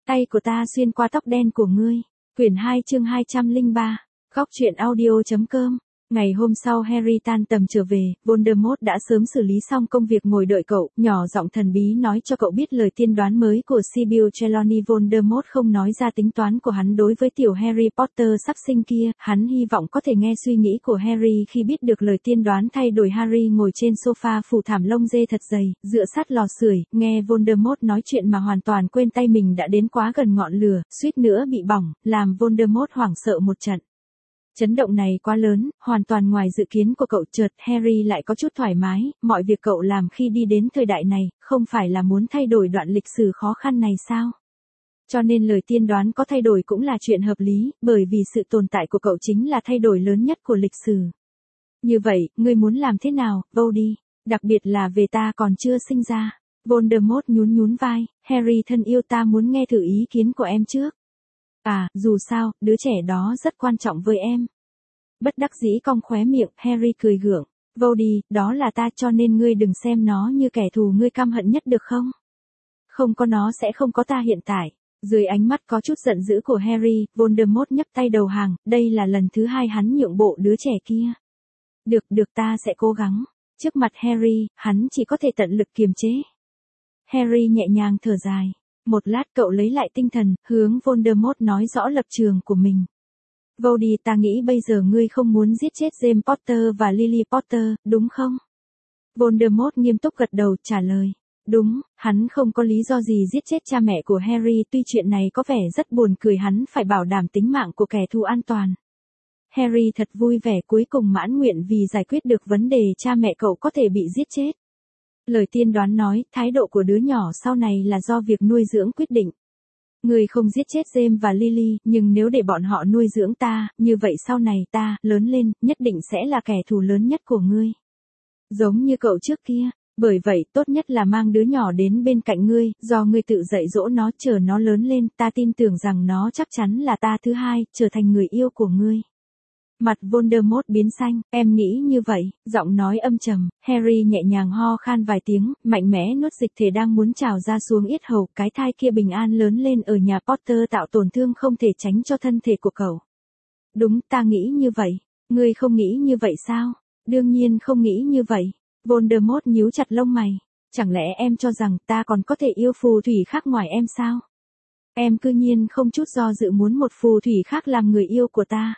Tay của ta xuyên qua tóc đen của ngươi. Quyển 2 chương 203. Góc truyện audio.com. Ngày hôm sau Harry tan tầm trở về, Voldemort đã sớm xử lý xong công việc ngồi đợi cậu, nhỏ giọng thần bí nói cho cậu biết lời tiên đoán mới của Sibyl Trelawney. Voldemort không nói ra tính toán của hắn đối với tiểu Harry Potter sắp sinh kia, hắn hy vọng có thể nghe suy nghĩ của Harry khi biết được lời tiên đoán thay đổi Harry ngồi trên sofa phủ thảm lông dê thật dày, dựa sát lò sưởi, nghe Voldemort nói chuyện mà hoàn toàn quên tay mình đã đến quá gần ngọn lửa, suýt nữa bị bỏng, làm Voldemort hoảng sợ một trận. Chấn động này quá lớn, hoàn toàn ngoài dự kiến của cậu. Chợt Harry lại có chút thoải mái, mọi việc cậu làm khi đi đến thời đại này, không phải là muốn thay đổi đoạn lịch sử khó khăn này sao? Cho nên lời tiên đoán có thay đổi cũng là chuyện hợp lý, bởi vì sự tồn tại của cậu chính là thay đổi lớn nhất của lịch sử. Như vậy, ngươi muốn làm thế nào, Voldy? Đặc biệt là về ta còn chưa sinh ra. Voldemort nhún vai, Harry thân yêu, ta muốn nghe thử ý kiến của em trước. À, dù sao, đứa trẻ đó rất quan trọng với em. Bất đắc dĩ cong khóe miệng, Harry cười gượng. Voldy, đó là ta, cho nên ngươi đừng xem nó như kẻ thù ngươi căm hận nhất được không? Không có nó sẽ không có ta hiện tại. Dưới ánh mắt có chút giận dữ của Harry, Voldemort nhấc tay đầu hàng, đây là lần thứ 2 hắn nhượng bộ đứa trẻ kia. Được ta sẽ cố gắng. Trước mặt Harry, hắn chỉ có thể tận lực kiềm chế. Harry nhẹ nhàng thở dài. Một lát cậu lấy lại tinh thần, hướng Voldemort nói rõ lập trường của mình. Voldy, ta nghĩ bây giờ ngươi không muốn giết chết James Potter và Lily Potter, đúng không? Voldemort nghiêm túc gật đầu, trả lời. Đúng, hắn không có lý do gì giết chết cha mẹ của Harry, tuy chuyện này có vẻ rất buồn cười, hắn phải bảo đảm tính mạng của kẻ thù an toàn. Harry thật vui vẻ, cuối cùng mãn nguyện vì giải quyết được vấn đề cha mẹ cậu có thể bị giết chết. Lời tiên đoán nói, thái độ của đứa nhỏ sau này là do việc nuôi dưỡng quyết định. Ngươi không giết chết James và Lily, nhưng nếu để bọn họ nuôi dưỡng ta, như vậy sau này ta, lớn lên, nhất định sẽ là kẻ thù lớn nhất của ngươi. Giống như cậu trước kia, bởi vậy tốt nhất là mang đứa nhỏ đến bên cạnh ngươi, do ngươi tự dạy dỗ nó, chờ nó lớn lên, ta tin tưởng rằng nó chắc chắn là ta thứ hai, trở thành người yêu của ngươi. Mặt Voldemort biến xanh, em nghĩ như vậy, giọng nói âm trầm, Harry nhẹ nhàng ho khan vài tiếng, mạnh mẽ nuốt dịch thể đang muốn trào ra xuống yết hầu, cái thai kia bình an lớn lên ở nhà Potter tạo tổn thương không thể tránh cho thân thể của cậu. Đúng, ta nghĩ như vậy, ngươi không nghĩ như vậy sao? Đương nhiên không nghĩ như vậy. Voldemort nhíu chặt lông mày, chẳng lẽ em cho rằng ta còn có thể yêu phù thủy khác ngoài em sao? Em cư nhiên không chút do dự muốn một phù thủy khác làm người yêu của ta.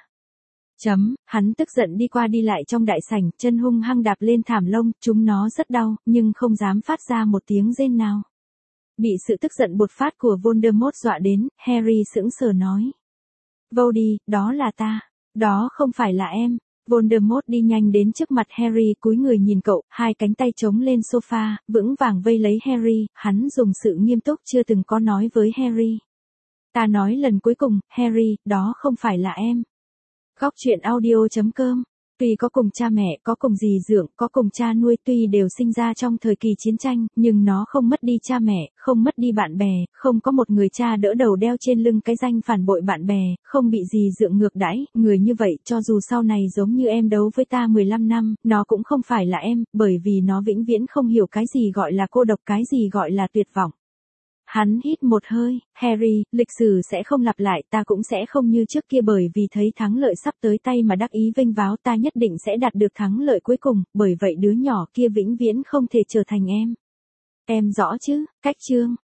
Hắn tức giận đi qua đi lại trong đại sảnh, chân hung hăng đạp lên thảm lông, chúng nó rất đau, nhưng không dám phát ra một tiếng rên nào. Bị sự tức giận bột phát của Voldemort dọa đến, Harry sững sờ nói. Voldy, đó là ta, đó không phải là em. Voldemort đi nhanh đến trước mặt Harry, cúi người nhìn cậu, hai cánh tay chống lên sofa, vững vàng vây lấy Harry, hắn dùng sự nghiêm túc chưa từng có nói với Harry. Ta nói lần cuối cùng, Harry, đó không phải là em. Góc truyện audio.com. Tuy có cùng cha mẹ, có cùng dì dưỡng, có cùng cha nuôi, tuy đều sinh ra trong thời kỳ chiến tranh, nhưng nó không mất đi cha mẹ, không mất đi bạn bè, không có một người cha đỡ đầu đeo trên lưng cái danh phản bội bạn bè, không bị dì dưỡng ngược đãi, người như vậy, cho dù sau này giống như em đấu với ta 15 năm, nó cũng không phải là em, bởi vì nó vĩnh viễn không hiểu cái gì gọi là cô độc, cái gì gọi là tuyệt vọng. Hắn hít một hơi, Harry, lịch sử sẽ không lặp lại, ta cũng sẽ không như trước kia bởi vì thấy thắng lợi sắp tới tay mà đắc ý vênh váo, ta nhất định sẽ đạt được thắng lợi cuối cùng, bởi vậy đứa nhỏ kia vĩnh viễn không thể trở thành em. Em rõ chứ, cách chương.